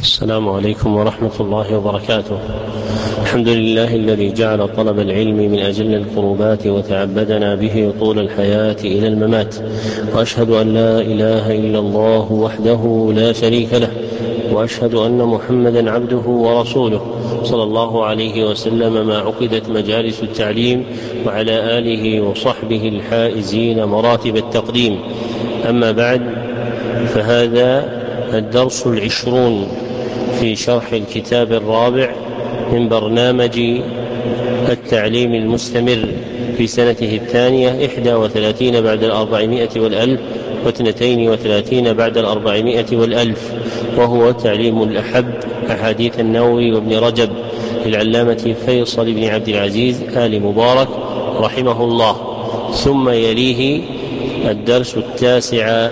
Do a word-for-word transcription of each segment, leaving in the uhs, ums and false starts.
السلام عليكم ورحمة الله وبركاته. الحمد لله الذي جعل طلب العلم من أجل القربات وتعبدنا به طول الحياة إلى الممات، وأشهد أن لا إله إلا الله وحده لا شريك له، وأشهد أن محمدا عبده ورسوله صلى الله عليه وسلم ما عقدت مجالس التعليم، وعلى آله وصحبه الحائزين مراتب التقديم. أما بعد، فهذا الدرس العشرون في شرح الكتاب الرابع من برنامج التعليم المستمر في سنته الثانية إحدى وثلاثين بعد الأربعمائة والألف واثنتين وثلاثين بعد الأربعمائة والألف، وهو تعليم الأحب أحاديث النووي وابن رجب للعلامة فيصل بن عبد العزيز آل مبارك رحمه الله. ثم يليه الدرس التاسع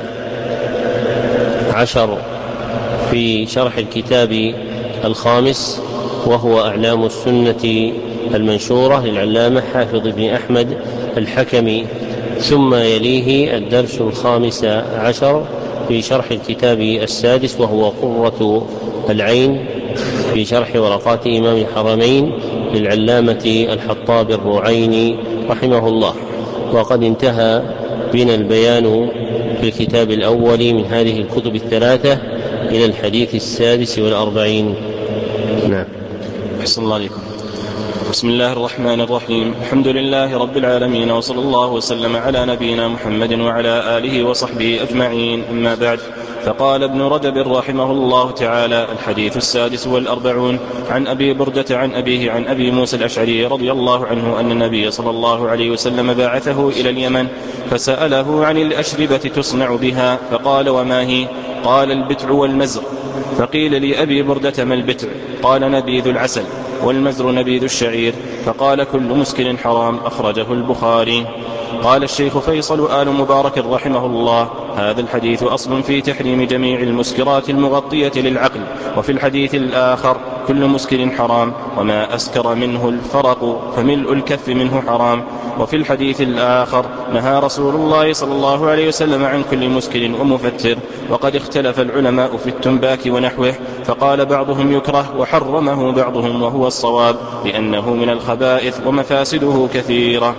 عشر في شرح الكتاب الخامس، وهو أعلام السنة المنشورة للعلامة حافظ بن أحمد الحكمي. ثم يليه الدرس الخامس عشر في شرح الكتاب السادس، وهو قرة العين في شرح ورقات إمام الحرمين للعلامة الحطاب الرعيني رحمه الله. وقد انتهى بنا البيان في الكتاب الأول من هذه الكتب الثلاثة إلى الحديث السادس والأربعين. نعم. أحسن الله عليكم. بسم الله الرحمن الرحيم. الحمد لله رب العالمين، وصلى الله وسلم على نبينا محمد وعلى آله وصحبه أجمعين. أما بعد، فقال ابن رجب رحمه الله تعالى: الحديث السادس والأربعون عن أبي بردة عن أبيه عن أبي موسى الأشعري رضي الله عنه أن النبي صلى الله عليه وسلم بعثه إلى اليمن فسأله عن الأشربة تصنع بها، فقال: وما هي؟ قال: البتع والمزر. فقيل لأبي بردة: ما البتع؟ قال: نبيذ العسل، والمزر نبيذ الشعير. فقال: كل مسكر حرام. أخرجه البخاري. قال الشيخ فيصل آل مبارك رحمه الله: هذا الحديث أصل في تحريم جميع المسكرات المغطية للعقل. وفي الحديث الآخر: كل مسكر حرام، وما أسكر منه الفرق فملء الكف منه حرام. وفي الحديث الآخر: نهى رسول الله صلى الله عليه وسلم عن كل مسكر ومفتر. وقد اختلف العلماء في التنباك ونحوه، فقال بعضهم يكره وحرمه بعضهم، وهو الصواب، لأنه من الخبائث ومفاسده كثيرة.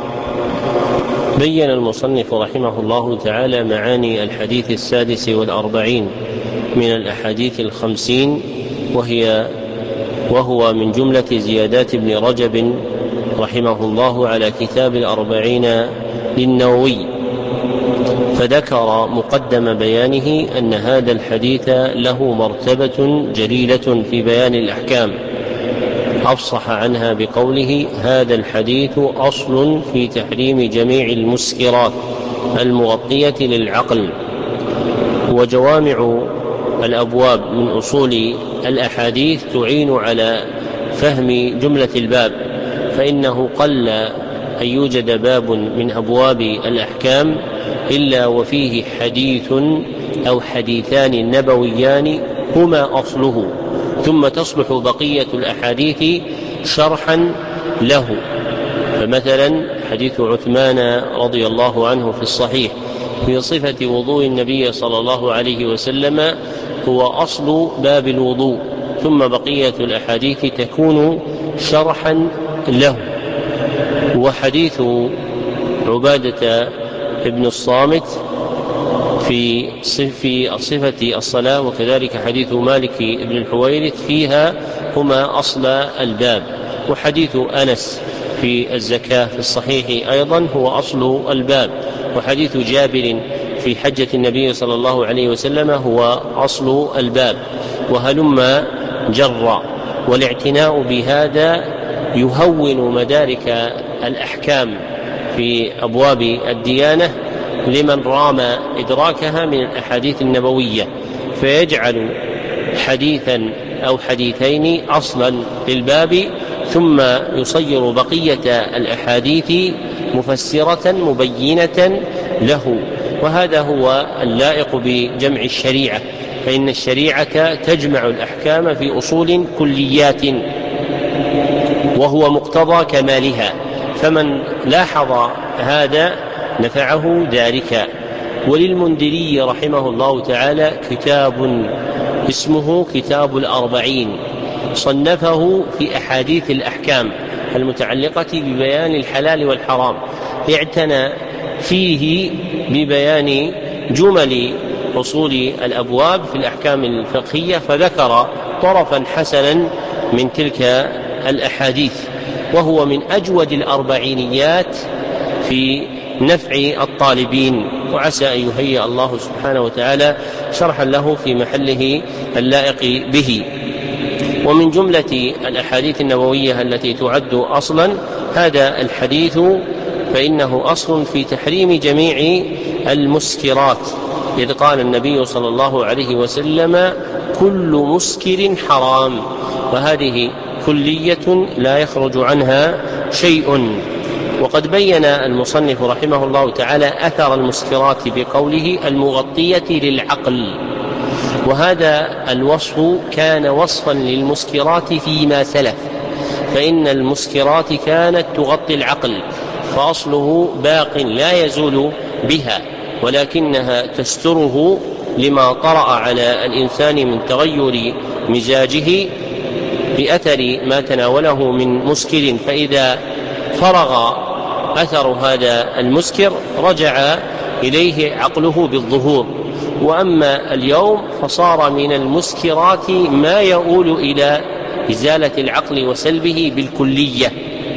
بين المصنف رحمه الله تعالى معاني الحديث السادس والأربعين من الأحاديث الخمسين، وهي وهو من جملة زيادات ابن رجب رحمه الله على كتاب الأربعين للنووي. فذكر مقدم بيانه أن هذا الحديث له مرتبة جليلة في بيان الأحكام، أفصح عنها بقوله: هذا الحديث أصل في تحريم جميع المسكرات المغطية للعقل. وجوامع الأبواب من أصول الأحاديث تعين على فهم جملة الباب، فإنه قل أن يوجد باب من أبواب الأحكام إلا وفيه حديث أو حديثان نبويان هما أصله، ثم تصبح بقية الأحاديث شرحا له. فمثلا حديث عثمان رضي الله عنه في الصحيح في صفة وضوء النبي صلى الله عليه وسلم هو أصل باب الوضوء، ثم بقية الأحاديث تكون شرحا له. وحديث عبادة ابن الصامت في صفة الصلاة، وكذلك حديث مالك ابن الحويرث فيها هما أصل الباب. وحديث أنس في الزكاة في الصحيح أيضا هو أصل الباب. وحديث جابر في حجة النبي صلى الله عليه وسلم هو أصل الباب، وهلم جرا. والاعتناء بهذا يهون مدارك الأحكام في أبواب الديانة لمن رام إدراكها من الأحاديث النبوية، فيجعل حديثا أو حديثين أصلا للباب، ثم يصير بقية الأحاديث مفسرة مبينة له. وهذا هو اللائق بجمع الشريعة، فإن الشريعة تجمع الأحكام في أصول كليات، وهو مقتضى كمالها، فمن لاحظ هذا نفعه ذلك. وللمنذري رحمه الله تعالى كتاب اسمه كتاب الأربعين، صنفه في أحاديث الأحكام المتعلقة ببيان الحلال والحرام، اعتنى فيه ببيان جمل أصول الأبواب في الأحكام الفقهية، فذكر طرفا حسنا من تلك الأحاديث، وهو من أجود الأربعينيات في نفع الطالبين، وعسى أن يهيئ الله سبحانه وتعالى شرحا له في محله اللائق به. ومن جملة الأحاديث النبوية التي تعد أصلا هذا الحديث، فإنه أصل في تحريم جميع المسكرات، إذ قال النبي صلى الله عليه وسلم: كل مسكر حرام، وهذه كلية لا يخرج عنها شيء. وقد بين المصنف رحمه الله تعالى أثر المسكرات بقوله: المغطية للعقل، وهذا الوصف كان وصفا للمسكرات فيما سلف، فإن المسكرات كانت تغطي العقل، فأصله باق لا يزول بها، ولكنها تستره لما طرأ على الإنسان من تغير مزاجه بأثر ما تناوله من مسكر، فإذا فرغ أثر هذا المسكر رجع إليه عقله بالظهور. وأما اليوم فصار من المسكرات ما يؤول إلى إزالة العقل وسلبه بالكلية،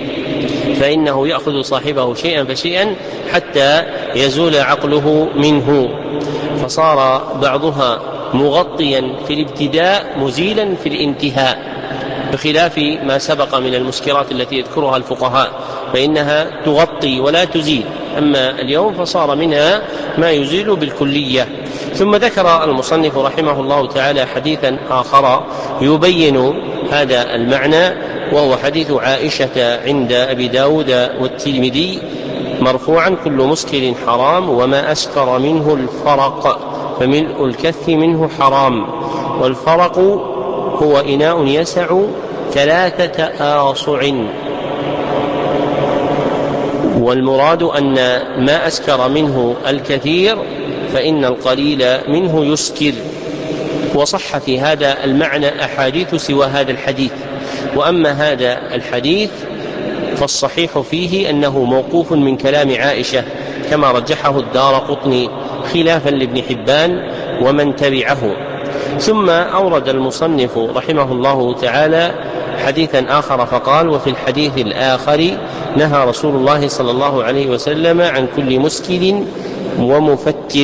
فإنه يأخذ صاحبه شيئا فشيئا حتى يزول عقله منه، فصار بعضها مغطيا في الابتداء مزيلا في الانتهاء، بخلاف ما سبق من المسكرات التي يذكرها الفقهاء فإنها تغطي ولا تزيل، أما اليوم فصار منها ما يزيل بالكلية. ثم ذكر المصنف رحمه الله تعالى حديثا آخر يبين هذا المعنى، وهو حديث عائشة عند أبي داود والترمذي مرفوعا: كل مسكر حرام، وما أسكر منه الفرق، فملء الكف منه حرام. والفرق هو إناء يسع ثلاثة آصع، والمراد أن ما أسكر منه الكثير فإن القليل منه يسكر. وصح في هذا المعنى أحاديث سوى هذا الحديث، وأما هذا الحديث فالصحيح فيه أنه موقوف من كلام عائشة كما رجحه الدارقطني خلافا لابن حبان ومن تبعه. ثم أورد المصنف رحمه الله تعالى حديثا آخر فقال: وفي الحديث الآخر نهى رسول الله صلى الله عليه وسلم عن كل مسكر ومفتر.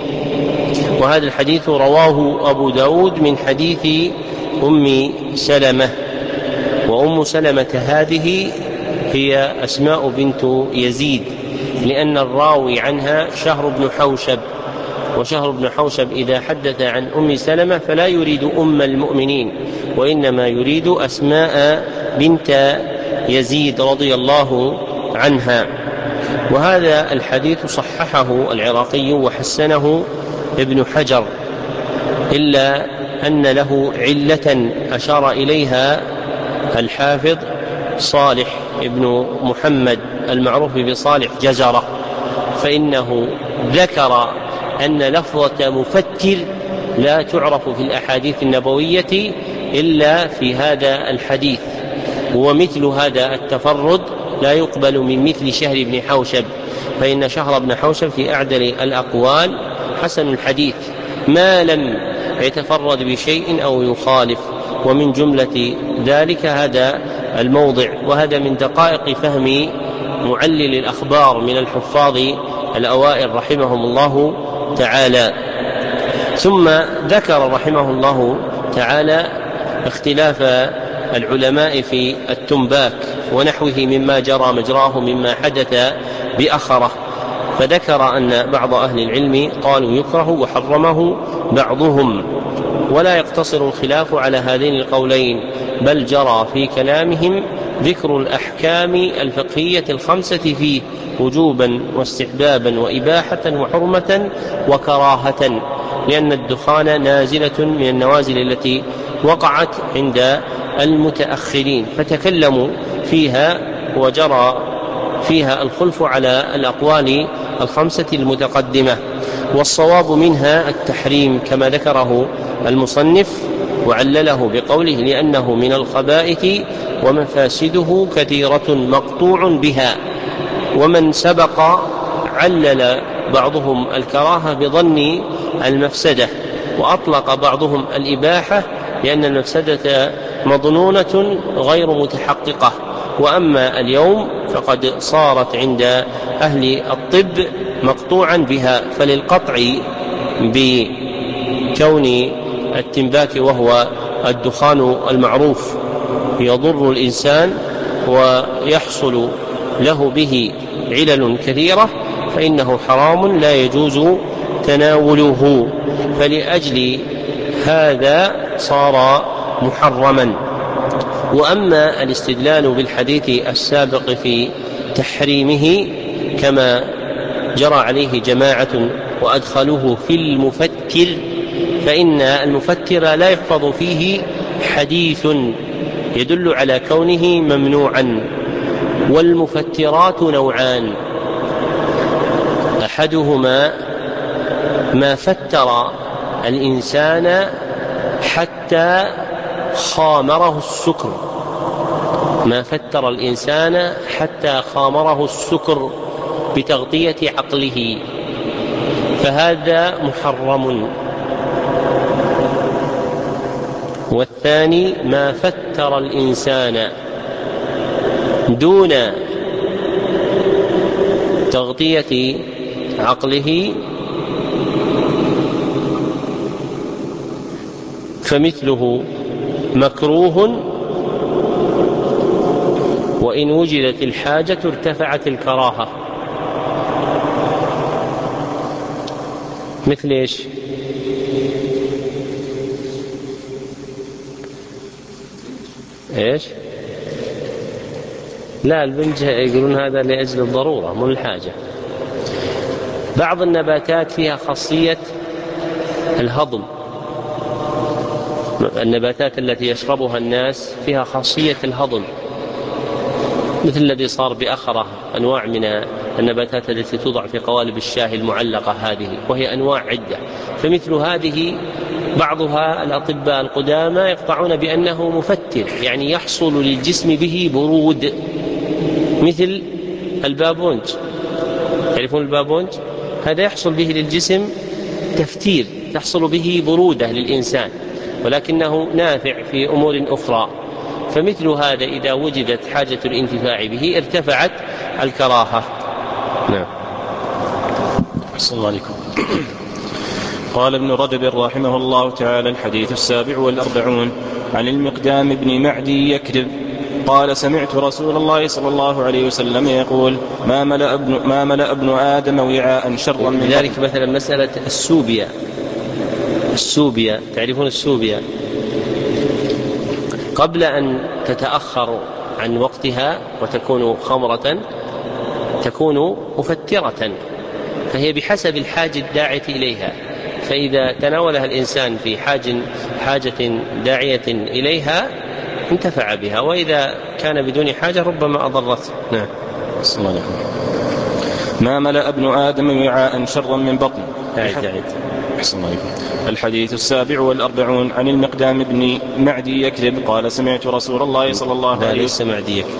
وهذا الحديث رواه أبو داود من حديث أم سلمة، وأم سلمة هذه هي أسماء بنت يزيد، لأن الراوي عنها شهر بن حوشب، وشهر بن حوشب إذا حدث عن أم سلمة فلا يريد أم المؤمنين، وإنما يريد أسماء بنت يزيد رضي الله عنها. وهذا الحديث صححه العراقي وحسنه ابن حجر، إلا أن له علة أشار إليها الحافظ صالح ابن محمد المعروف بصالح جزرة، فإنه ذكر أن لفظة مفتر لا تعرف في الأحاديث النبوية إلا في هذا الحديث، ومثل هذا التفرد لا يقبل من مثل شهر بن حوشب، فإن شهر بن حوشب في أعدل الأقوال حسن الحديث ما لم يتفرد بشيء أو يخالف. ومن جملة ذلك هذا الموضع، وهذا من دقائق فهم معلل الأخبار من الحفاظ الأوائل رحمهم الله تعالى. ثم ذكر رحمه الله تعالى اختلاف العلماء في التنباك ونحوه مما جرى مجراه مما حدث بأخره، فذكر أن بعض أهل العلم قالوا يكره وحرمه بعضهم، ولا يقتصر الخلاف على هذين القولين، بل جرى في كلامهم ذكر الأحكام الفقهية الخمسة فيه وجوبا واستحبابا وإباحة وحرمة وكراهة، لأن الدخان نازلة من النوازل التي وقعت عند المتأخرين، فتكلموا فيها وجرى فيها الخلف على الأقوال الخمسة المتقدمة، والصواب منها التحريم كما ذكره المصنف وعلله بقوله لأنه من الخبائث ومفاسده كثيرة مقطوع بها. ومن سبق علل بعضهم الكراهة بظن المفسدة، وأطلق بعضهم الإباحة لأن المفسدة مظنونة غير متحققة. وأما اليوم فقد صارت عند أهل الطب مقطوعا بها، فللقطع بكون التنباك وهو الدخان المعروف يضر الإنسان ويحصل له به علل كثيرة فإنه حرام لا يجوز تناوله، فلأجل هذا صار محرما. وأما الاستدلال بالحديث السابق في تحريمه كما جرى عليه جماعة وأدخلوه في المفتر، فإن المفتر لا يحفظ فيه حديث يدل على كونه ممنوعا. والمفترات نوعان: أحدهما ما فتر الإنسان حتى خامره السكر، ما فتر الإنسان حتى خامره السكر بتغطية عقله، فهذا محرم. والثاني ما فتر الإنسان دون تغطية عقله فمثله مكروه، وإن وجدت الحاجة ارتفعت الكراهة. مثل إيش؟ إيش؟ لا، البنج يقولون هذا لأجل الضرورة مو الحاجة. بعض النباتات فيها خاصية الهضم، النباتات التي يشربها الناس فيها خاصية الهضم، مثل الذي صار بأخرة، أنواع من النباتات التي توضع في قوالب الشاي المعلقة هذه، وهي أنواع عدة. فمثل هذه بعضها الأطباء القدامى يقطعون بأنه مفتر، يعني يحصل للجسم به برود، مثل البابونج، تعرفون البابونج؟ هذا يحصل به للجسم تفتير، تحصل به برودة للإنسان، ولكنه نافع في أمور أخرى. فمثل هذا إذا وجدت حاجة الانتفاع به ارتفعت الكراهة. نعم. أحسن الله عليكم. قال ابن رجب رحمه الله تعالى: الحديث السابع والأربعون عن المقدام بن معدي يكرب قال: سمعت رسول الله صلى الله عليه وسلم يقول: ما ملأ ابن, ما ملأ ابن آدم وعاء شرا من ذلك. مثلا مسألة السوبيا، السوبيا تعرفون السوبيا؟ قبل أن تتأخر عن وقتها وتكون خمرة تكون مفترة، فهي بحسب الحاجة الداعية إليها، فإذا تناولها الإنسان في حاجة, حاجة داعية إليها انتفع بها، وإذا كان بدون حاجة ربما أضرته. نعم. السلام عليكم. ما ملأ ابن آدم وعاء شرا من بطن. السلام عليكم. الحديث السابع والأربعون عن المقدام بن معدي يكرب قال: سمعت رسول الله صلى الله عليه وسلم. معدي يكرب،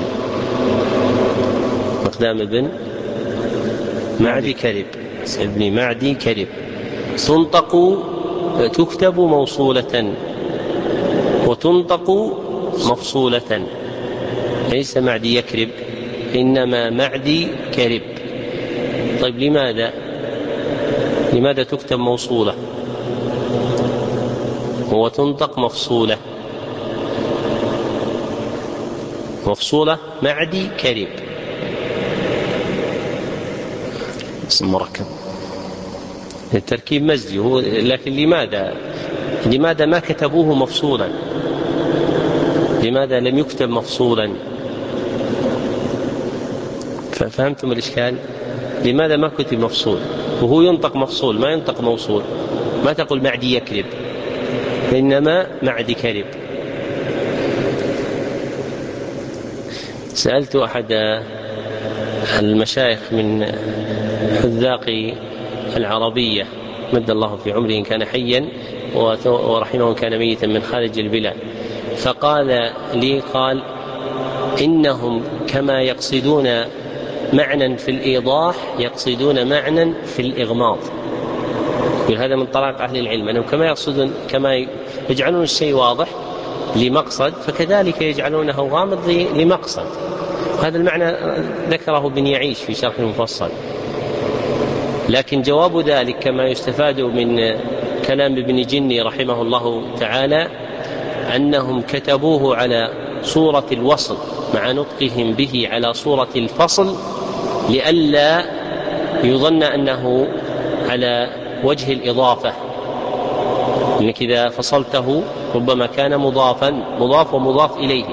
مقدام بن معدي كرب، ابن معدي كرب، تنطق تكتب موصولة وتنطق مفصولة، ليس معدي يكرب إنما معدي كرب. طيب لماذا لماذا تكتب موصولة وتنطق مفصولة؟ مفصولة معدي كرب، اسم مركب، التركيب مزجي هو، لكن لماذا لماذا ما كتبوه مفصولا؟ لماذا لم يكتب مفصولا؟ فهمتم الإشكال؟ لماذا ما كتب مفصول وهو ينطق مفصول، ما ينطق موصول؟ ما تقول معدي يكرب إنما معدي كرب. سألت أحد المشايخ من حذاق العربية مد الله في عمره إن كان حيا ورحمه إن كان ميتا من خارج البلاد، فقال لي قال إنهم كما يقصدون معنى في الإيضاح يقصدون معنى في الإغماض. هذا من طرائق أهل العلم أنهم كما يقصدون كما يجعلون الشيء واضح لمقصد فكذلك يجعلونه غامض لمقصد. هذا المعنى ذكره ابن يعيش في شرح المفصل. لكن جواب ذلك كما يستفاد من كلام ابن جني رحمه الله تعالى أنهم كتبوه على صورة الوصل مع نطقهم به على صورة الفصل لئلا يظن أنه على وجه الإضافة، إنك إذا فصلته ربما كان مضافا مضاف ومضاف إليه،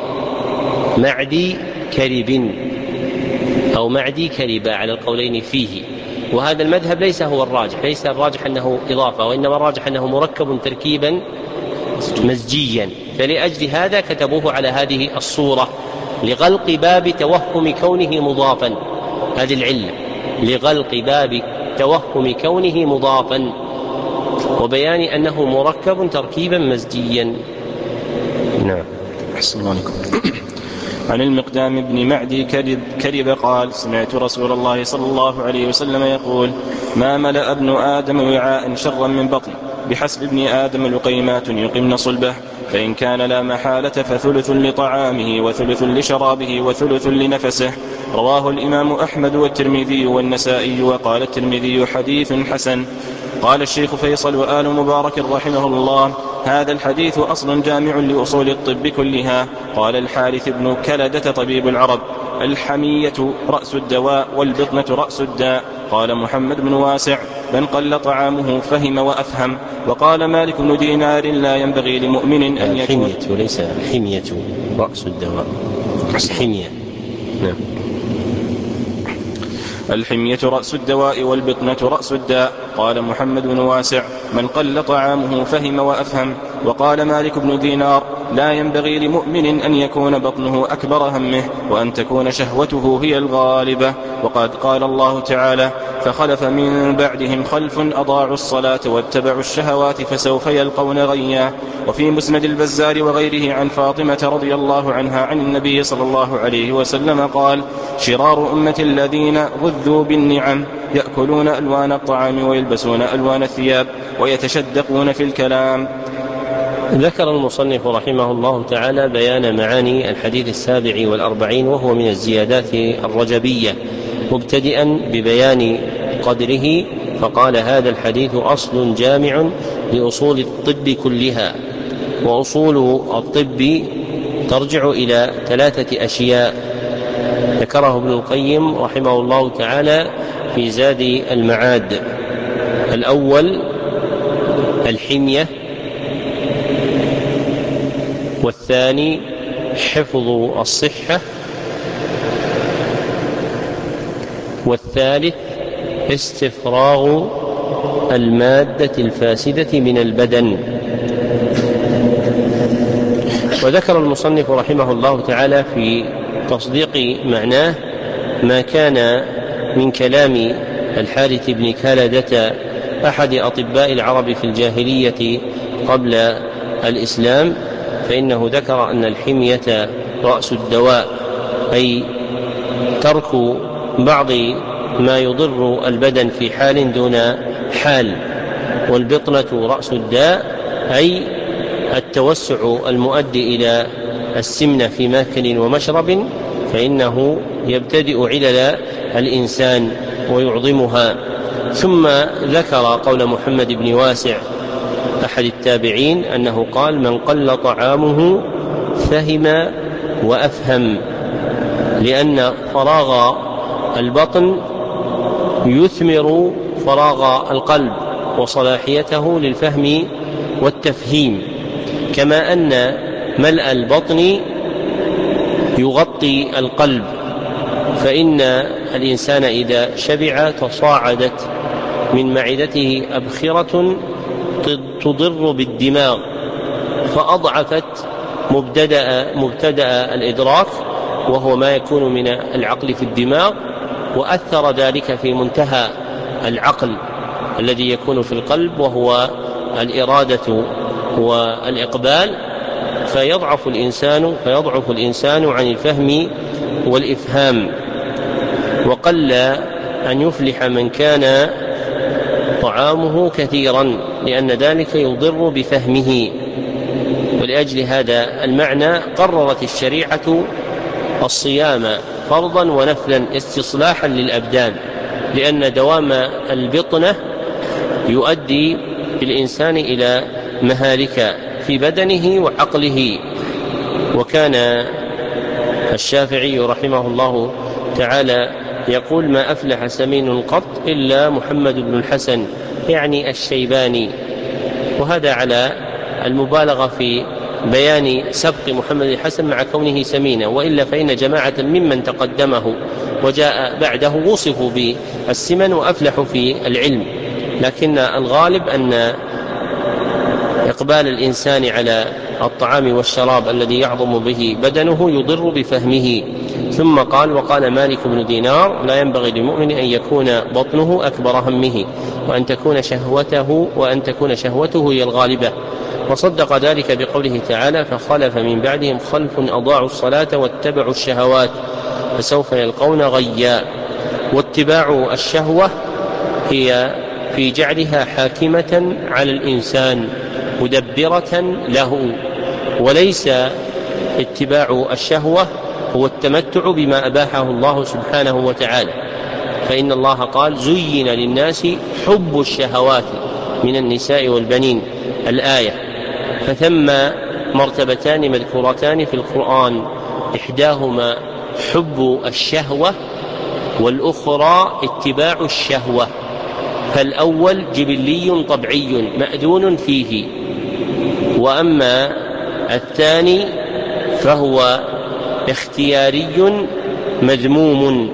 معدي كرب أو معدي كرب على القولين فيه. وهذا المذهب ليس هو الراجح، ليس الراجح أنه إضافة، وإنما الراجح أنه مركب تركيبا مزجيا، فلأجل هذا كتبوه على هذه الصورة لغلق باب توهم كونه مضافا. هذه العلة لغلق باب توهم كونه مضافا وبيان أنه مركب تركيبا مزجيا. نعم. أحسن الله عليكم. عن المقدام بن معدي كرب, كرب قال سمعت رسول الله صلى الله عليه وسلم يقول ما ملأ ابن آدم وعاء شرا من بطن بحسب ابن آدم لقيمات يقمن صلبه فإن كان لا محالة فثلث لطعامه وثلث لشرابه وثلث لنفسه. رواه الإمام أحمد والترمذي والنسائي وقال الترمذي حديث حسن. قال الشيخ فيصل وآل مبارك رحمه الله هذا الحديث أصل جامع لأصول الطب كلها. قال الحارث بن كلدة طبيب العرب الحمية رأس الدواء والبطنة رأس الداء. قال محمد بن واسع من قل طعامه فهم وأفهم. وقال مالك بن دينار لا ينبغي لمؤمن أن يكون الحمية وليس الحمية رأس الدواء. الحمية نعم. الحمية رأس الدواء والبطنة رأس الداء. قال محمد بن واسع من قل طعامه فهم وأفهم. وقال مالك بن دينار لا ينبغي لمؤمن أن يكون بطنه أكبر همه وأن تكون شهوته هي الغالبة. وقد قال الله تعالى فخلف من بعدهم خلف أضاعوا الصلاة واتبعوا الشهوات فسوف يلقون غيا. وفي مسند البزار وغيره عن فاطمة رضي الله عنها عن النبي صلى الله عليه وسلم قال شرار أمة الذين غذوا بالنعم يأكلون ألوان الطعام ويلبسون ألوان الثياب ويتشدقون في الكلام. ذكر المصنف رحمه الله تعالى بيان معاني الحديث السابع والأربعين وهو من الزيادات الرجبية مبتدئا ببيان قدره فقال هذا الحديث أصل جامع لأصول الطب كلها. وأصول الطب ترجع إلى ثلاثة أشياء ذكره ابن القيم رحمه الله تعالى في زاد المعاد. الأول الحمية، والثاني حفظ الصحة، والثالث استفراغ المادة الفاسدة من البدن. وذكر المصنف رحمه الله تعالى في تصديق معناه ما كان من كلام الحارث بن كلدة أحد أطباء العرب في الجاهلية قبل الإسلام، فإنه ذكر أن الحمية رأس الدواء أي ترك بعض ما يضر البدن في حال دون حال، والبطنة رأس الداء أي التوسع المؤدي إلى السمنة في ماكل ومشرب، فإنه يبتدئ علل الإنسان ويعظمها. ثم ذكر قول محمد بن واسع أحد التابعين أنه قال من قل طعامه فهم وأفهم، لأن فراغ البطن يثمر فراغ القلب وصلاحيته للفهم والتفهيم، كما أن ملء البطن يغطي القلب، فإن الإنسان إذا شبع تصاعدت من معدته أبخرة تضر بالدماغ فأضعفت مبتدأ, مبتدأ الإدراك وهو ما يكون من العقل في الدماغ، وأثر ذلك في منتهى العقل الذي يكون في القلب وهو الإرادة والإقبال، فيضعف الإنسان فيضعف الإنسان عن الفهم والإفهام. وقل أن يفلح من كان طعامه كثيرا، لأن ذلك يضر بفهمه. ولأجل هذا المعنى قررت الشريعة الصيام فرضا ونفلا استصلاحا للأبدان، لأن دوام البطنة يؤدي بالإنسان إلى مهالك في بدنه وعقله. وكان الشافعي رحمه الله تعالى يقول: ما أفلح سمين قط إلا محمد بن الحسن، يعني الشيباني. وهذا على المبالغة في بيان سبق محمد الحسن مع كونه سمينا، وإلا فإن جماعة ممن تقدمه وجاء بعده وصفوا بالسمن وأفلحوا في العلم، لكن الغالب أن إقبال الإنسان على الطعام والشراب الذي يعظم به بدنه يضر بفهمه. ثم قال: وقال مالك بن دينار: لا ينبغي للمؤمن أن يكون بطنه أكبر همه، وأن تكون شهوته وأن تكون شهوته هي الغالبة. وصدق ذلك بقوله تعالى: فخلف من بعدهم خلف أضاعوا الصلاة واتبعوا الشهوات فسوف يلقون غيا. واتباع الشهوة هي في جعلها حاكمة على الإنسان مدبرة له، وليس اتباع الشهوة هو التمتع بما أباحه الله سبحانه وتعالى، فإن الله قال: زين للناس حب الشهوات من النساء والبنين، الآية. فثم مرتبتان مذكورتان في القرآن، إحداهما حب الشهوة والأخرى اتباع الشهوة. فالأول جبلي طبيعي مأذون فيه، وأما الثاني فهو اختياري مذموم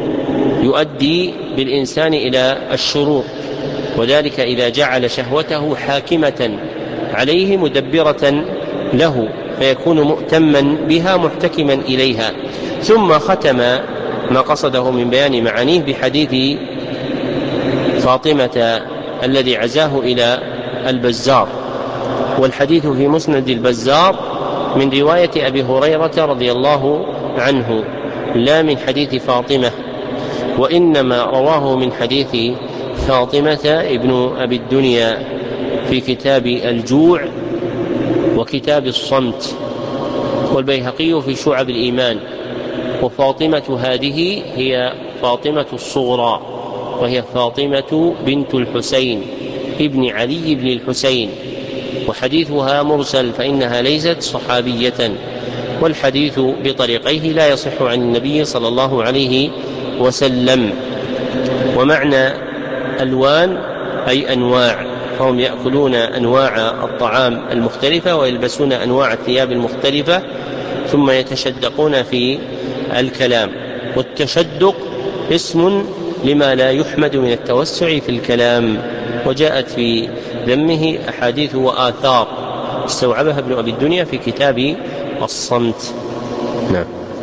يؤدي بالإنسان إلى الشرور، وذلك إذا جعل شهوته حاكمة عليه مدبرة له، فيكون مؤتما بها محتكما إليها. ثم ختم ما قصده من بيان معانيه بحديث فاطمة الذي عزاه إلى البزار، والحديث في مسند البزار من رواية أبي هريرة رضي الله عنه، لا من حديث فاطمة، وإنما رواه من حديث فاطمة ابن أبي الدنيا في كتاب الجوع وكتاب الصمت، والبيهقي في شعب الإيمان. وفاطمة هذه هي فاطمة الصغرى، وهي فاطمة بنت الحسين ابن علي بن الحسين، وحديثها مرسل فإنها ليست صحابية، والحديث بطريقيه لا يصح عن النبي صلى الله عليه وسلم. ومعنى ألوان أي أنواع، فهم يأكلون أنواع الطعام المختلفة ويلبسون أنواع الثياب المختلفة، ثم يتشدقون في الكلام. والتشدق اسم لما لا يحمد من التوسع في الكلام، وجاءت في ذمه أحاديث وآثار استوعبها ابن أبي الدنيا في كتاب الصمت. نعم.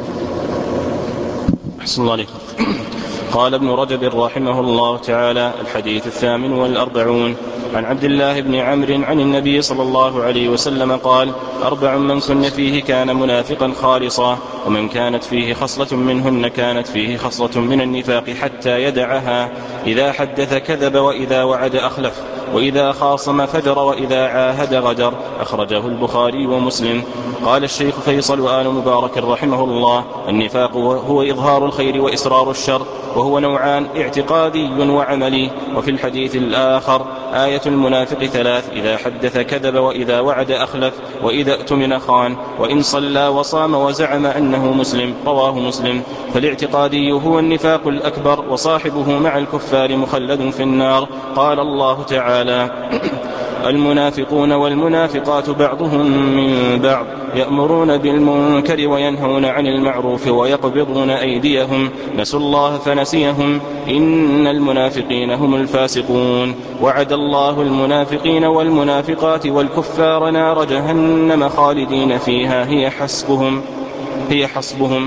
أحسن الله عليكم. قال ابن رجب رحمه الله تعالى: الحديث الثامن والأربعون عن عبد الله بن عمرو عن النبي صلى الله عليه وسلم قال: أربع من كن فيه كان منافقا خالصا، ومن كانت فيه خصلة منهن كانت فيه خصلة من النفاق حتى يدعها: إذا حدث كذب، وإذا وعد أخلف، وإذا خاصم فجر، وإذا عاهد غدر. أخرجه البخاري ومسلم. قال الشيخ فيصل وآل مبارك رحمه الله: النفاق هو إظهار الخير وإسرار الشر، وهو نوعان: اعتقادي وعملي. وفي الحديث الآخر: آية المنافق ثلاث: إذا حدث كذب، وإذا وعد أخلف، وإذا اؤتمن خان، وإن صلى وصام وزعم أنه مسلم. رواه مسلم. فالاعتقادي هو النفاق الأكبر، وصاحبه مع الكفار مخلد في النار. قال الله تعالى: المنافقون والمنافقات بعضهم من بعض يأمرون بالمنكر وينهون عن المعروف ويقبضون أيديهم، نسوا الله فنسيهم، إن المنافقين هم الفاسقون. وعد الله المنافقين والمنافقات والكفار نار جهنم خالدين فيها هي حسبهم. هي حسبهم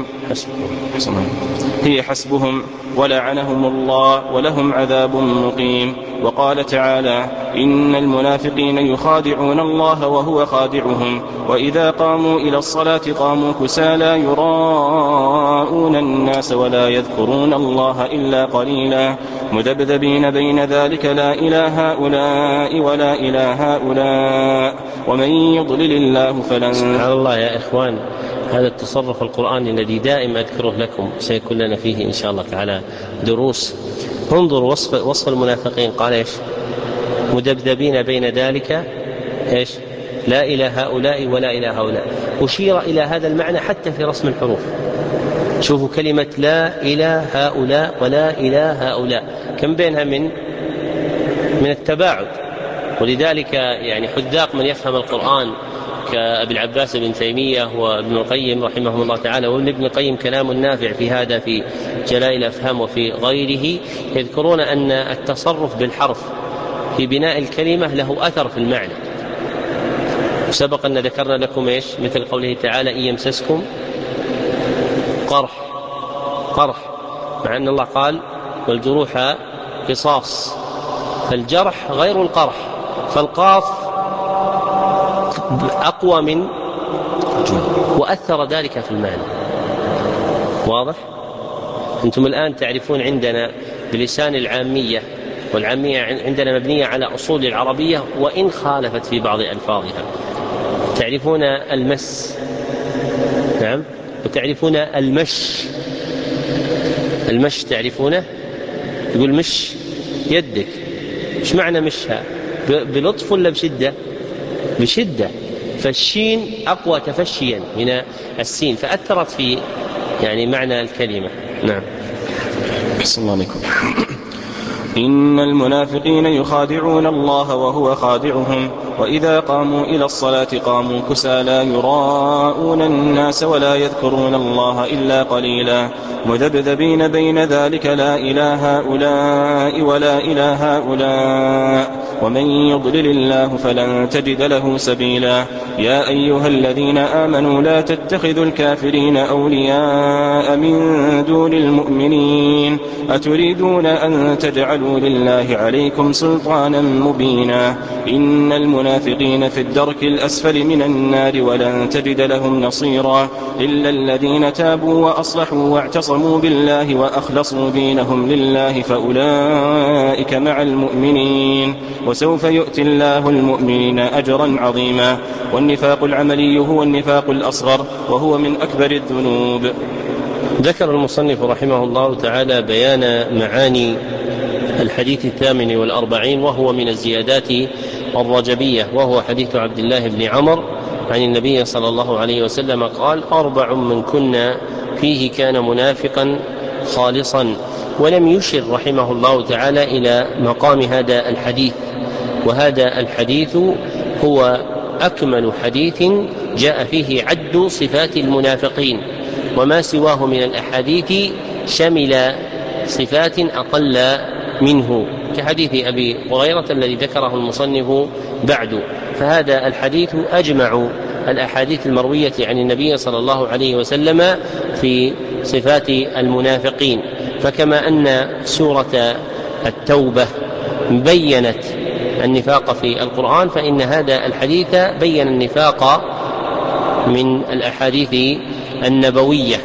هي حسبهم ولعنهم الله ولهم عذاب مقيم. وقال تعالى: إن المنافقين يخادعون الله وهو خادعهم وإذا قاموا إلى الصلاة قاموا كسالى يراءون الناس ولا يذكرون الله إلا قليلا مذبذبين بين ذلك لا إلى هؤلاء ولا إلى هؤلاء ومن يضلل الله فلن. سبحان الله يا إخوان، هذا التصرف القرآني الذي دائما أذكره لكم سيكون لنا فيه إن شاء الله تعالى دروس. انظر وصف, وصف المنافقين، قال إيش؟ مذبذبين بين ذلك إيش؟ لا إلى هؤلاء ولا إلى هؤلاء. أشير إلى هذا المعنى حتى في رسم الحروف. شوفوا كلمة لا إلى هؤلاء ولا إلى هؤلاء كم بينها من من التباعد. ولذلك يعني حذاق من يفهم القرآن كأبي العباس بن تيمية وابن القيم رحمه الله تعالى، وابن ابن القيم كلام نافع في هذا في جلائل الأفهام وفي غيره، يذكرون أن التصرف بالحرف في بناء الكلمة له أثر في المعنى. سبق أن ذكرنا لكم إيش؟ مثل قوله تعالى: إن يمسسكم قرح قرح، مع أن الله قال: والجروح قصاص، فالجرح غير القرح، فالقاف أقوى من وأثر ذلك في المعنى. واضح؟ أنتم الآن تعرفون عندنا بلسان العامية، والعامية عندنا مبنية على أصول العربية وإن خالفت في بعض ألفاظها. تعرفون المس، نعم، وتعرفون المش. المش تعرفونه؟ يقول مش يدك. إيش معنى مشها؟ بلطف ولا بشدة؟ بشدة. فالشين أقوى تفشيا من السين، فأثرت في يعني معنى الكلمة. نعم. أحسن الله عليكم. إن المنافقين يخادعون الله وهو خادعهم وإذا قاموا إلى الصلاة قاموا كسالى يراءون الناس ولا يذكرون الله إلا قليلا مذبذبين بين ذلك لا إلى هؤلاء ولا إلى هؤلاء ومن يضلل الله فلن تجد له سبيلا. يا أيها الذين آمنوا لا تتخذوا الكافرين أولياء من دون المؤمنين أتريدون أن تجعلوا لله عليكم سلطانا مبينا. إن المنافقين في الدرك الأسفل من النار ولن تجد لهم نصيرا إلا الذين تابوا وأصلحوا واعتصموا بالله وأخلصوا دينهم لله فأولئك مع المؤمنين وسوف يؤتي الله المؤمنين أجرا عظيما. والنفاق العملي هو النفاق الأصغر وهو من أكبر الذنوب. ذكر المصنف رحمه الله تعالى بيان معاني الحديث الثامن والأربعين وهو من الزيادات الرجبية، وهو حديث عبد الله بن عمر عن النبي صلى الله عليه وسلم قال: أربع من كنا فيه كان منافقا خالصا. ولم يشر رحمه الله تعالى إلى مقام هذا الحديث، وهذا الحديث هو أكمل حديث جاء فيه عد صفات المنافقين، وما سواه من الأحاديث شمل صفات أقل منه كحديث أبي هريرة الذي ذكره المصنف بعد. فهذا الحديث أجمع الأحاديث المروية عن النبي صلى الله عليه وسلم في صفات المنافقين. فكما أن سورة التوبة بيّنت النفاق في القرآن، فإن هذا الحديث بيّن النفاق من الأحاديث النبوية.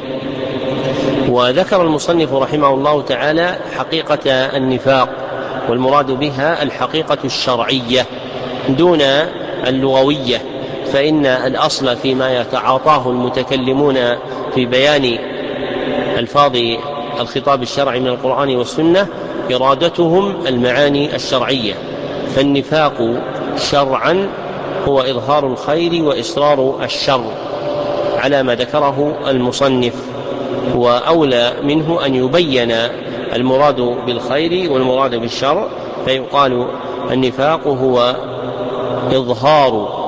وذكر المصنف رحمه الله تعالى حقيقة النفاق، والمراد بها الحقيقة الشرعية دون اللغوية، فإن الأصل فيما يتعاطاه المتكلمون في بيان ألفاظ الخطاب الشرعي من القرآن والسنة إرادتهم المعاني الشرعية. فالنفاق شرعا هو إظهار الخير وإصرار الشر على ما ذكره المصنف، وأولى منه أن يبين المراد بالخير والمراد بالشر، فيقال النفاق هو إظهار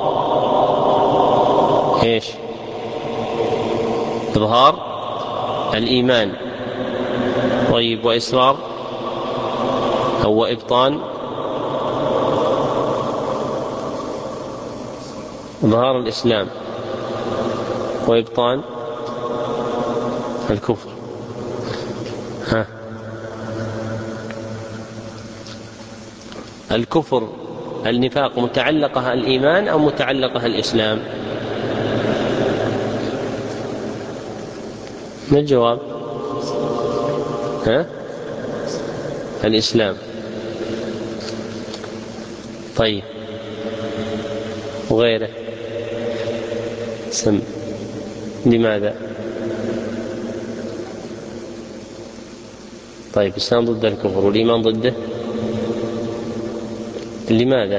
إيش؟ إظهار الإيمان. طيب، وإصرار هو إبطان إظهار الإسلام، وإبطان الكفر. ها الكفر النفاق متعلقها الإيمان أو متعلقها الإسلام؟ ما الجواب؟ ها الإسلام. طيب وغيره سم لماذا؟ طيب الإسلام ضد الكفر والإيمان ضده، لماذا؟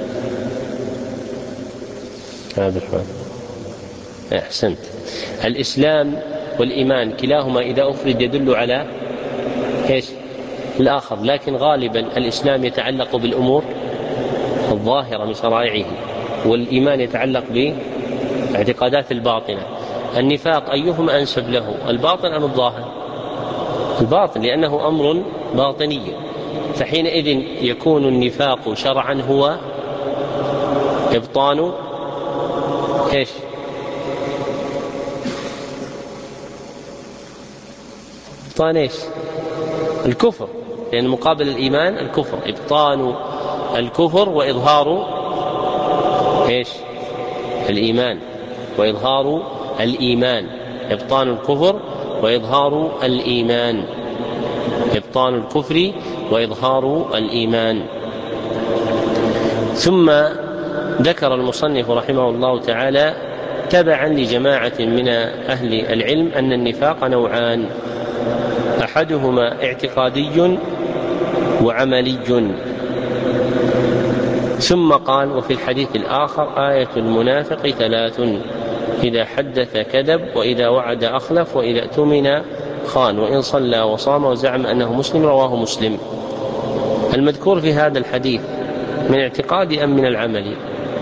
هذا الحوار. أحسنت. الإسلام والإيمان كلاهما إذا أفرد يدل على إيش؟ الآخر، لكن غالبا الإسلام يتعلق بالأمور الظاهرة من شرائعه، والإيمان يتعلق باعتقادات الباطنة. النفاق أيهما أنسب له، الباطن أم الظاهر؟ الباطن، لأنه أمر باطني، فحينئذ يكون النفاق شرعا هو إبطان إيش؟ إبطان إيش؟ الكفر، لأن مقابل الإيمان الكفر، إبطان الكفر وإظهار إيش؟ الإيمان، وإظهار الإيمان، إبطان الكفر وإظهار الإيمان، إبطان الكفر وإظهار الإيمان. ثم ذكر المصنف رحمه الله تعالى تبعا لجماعة من أهل العلم أن النفاق نوعان، أحدهما اعتقادي وعملي. ثم قال: وفي الحديث الآخر: آية المنافق ثلاث، إذا حدث كذب، وإذا وعد أخلف، وإذا اؤتمن خان، وإن صلى وصام وزعم أنه مسلم. رواه مسلم. المذكور في هذا الحديث من اعتقاد أم من العمل؟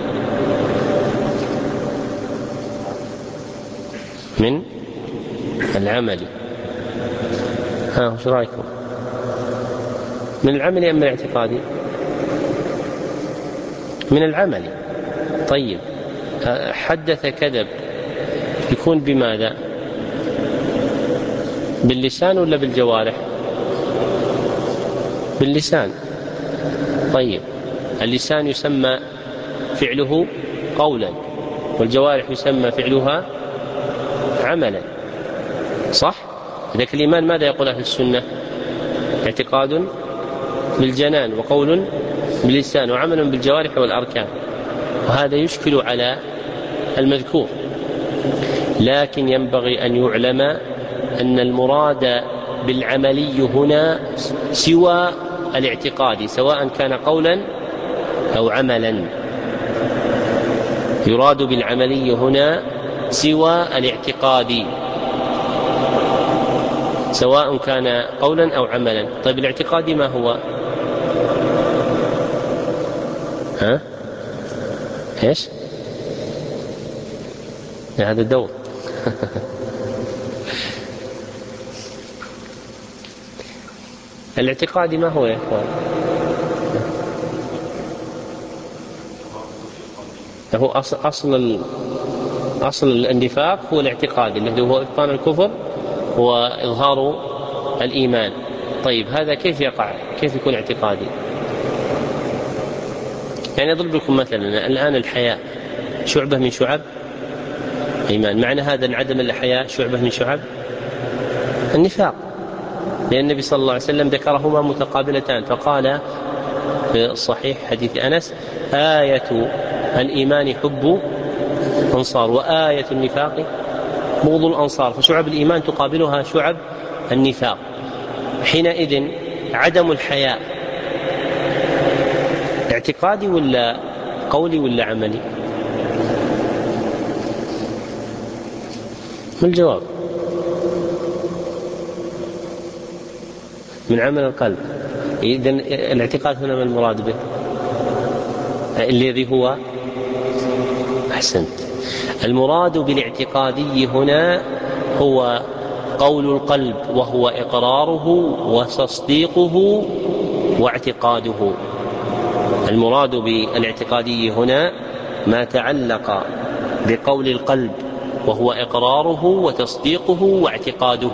من العمل. ها وش رأيكم؟ من العمل أم من الاعتقاد؟ من العمل. طيب حدث كذب يكون بماذا؟ باللسان ولا بالجوارح؟ باللسان. طيب اللسان يسمى فعله قولا، والجوارح يسمى فعلها عملا، صح؟ لذلك الإيمان ماذا يقول أهل السنة؟ اعتقاد بالجنان، وقول باللسان، وعمل بالجوارح والأركان. وهذا يشكل على المذكور، لكن ينبغي أن يعلم أن المراد بالعملي هنا سوى الاعتقاد، سواء كان قولا أو عملا. يراد بالعملي هنا سوى الاعتقاد، سواء كان قولا أو عملا. طيب الاعتقاد ما هو؟ ها؟ إيش؟ هذا الدور. الاعتقاد ما هو يا إخوان؟ هو أصل أصل أصل النفاق هو الاعتقاد الذي هو إبطان الكفر وإظهار الإيمان. طيب هذا كيف يقع؟ كيف يكون اعتقادي؟ يعني أضرب لكم مثلا الآن الحياء شعبة من شعب الإيمان، معنى هذا أن عدم الحياء شعبة من شعب النفاق، لأن النبي صلى الله عليه وسلم ذكرهما متقابلتان، فقال في الصحيح حديث أنس: آية الإيمان حب أنصار، وآية النفاق بغض الأنصار. فشعب الإيمان تقابلها شعب النفاق. حينئذ عدم الحياء اعتقادي ولا قولي ولا عملي؟ ما الجواب؟ من عمل القلب. إذن الاعتقاد هنا ما المراد به؟ الذي هو أحسنت. المراد بالاعتقادي هنا هو قول القلب، وهو إقراره وتصديقه واعتقاده. المراد بالاعتقادي هنا ما تعلق بقول القلب وهو إقراره وتصديقه واعتقاده.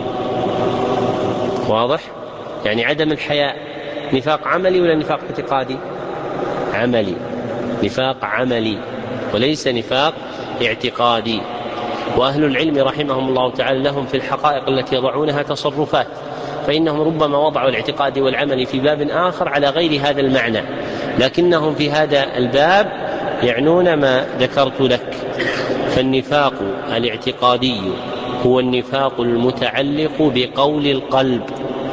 واضح؟ يعني عدم الحياء نفاق عملي ولا نفاق اعتقادي؟ عملي، نفاق عملي وليس نفاق اعتقادي. وأهل العلم رحمهم الله تعالى لهم في الحقائق التي يضعونها تصرفات، فإنهم ربما وضعوا الاعتقاد والعمل في باب آخر على غير هذا المعنى، لكنهم في هذا الباب يعنون ما ذكرت لك. فالنفاق الاعتقادي هو النفاق المتعلق بقول القلب،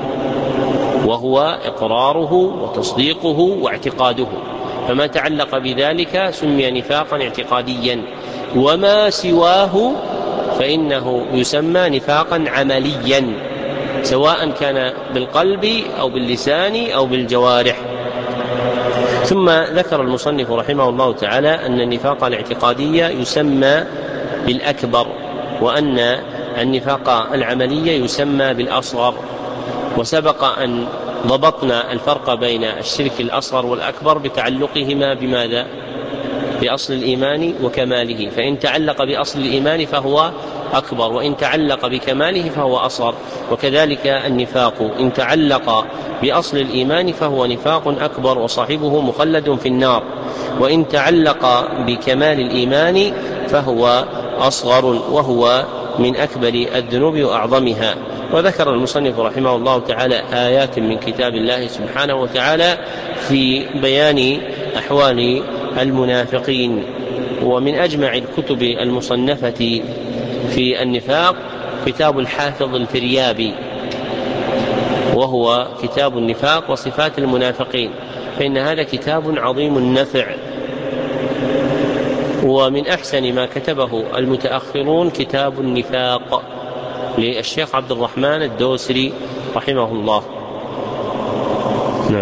وهو إقراره وتصديقه واعتقاده، فما تعلق بذلك سمي نفاقا اعتقاديا، وما سواه فإنه يسمى نفاقا عمليا، سواء كان بالقلب أو باللسان أو بالجوارح. ثم ذكر المصنف رحمه الله تعالى أن النفاق الاعتقادي يسمى بالأكبر، وأن النفاق العملي يسمى بالأصغر. وسبق أن ضبطنا الفرق بين الشرك الأصغر والأكبر بتعلقهما بماذا؟ بأصل الإيمان وكماله، فإن تعلق بأصل الإيمان فهو أكبر، وإن تعلق بكماله فهو أصغر. وكذلك النفاق إن تعلق بأصل الإيمان فهو نفاق أكبر وصاحبه مخلد في النار، وإن تعلق بكمال الإيمان فهو أصغر وهو من أكبر الذنوب وأعظمها. وذكر المصنف رحمه الله تعالى آيات من كتاب الله سبحانه وتعالى في بيان أحوال المنافقين. ومن أجمع الكتب المصنفة في النفاق كتاب الحافظ الفريابي، وهو كتاب النفاق وصفات المنافقين، فإن هذا كتاب عظيم النفع. ومن أحسن ما كتبه المتأخرون كتاب النفاق للشيخ عبد الرحمن الدوسري رحمه الله. نعم.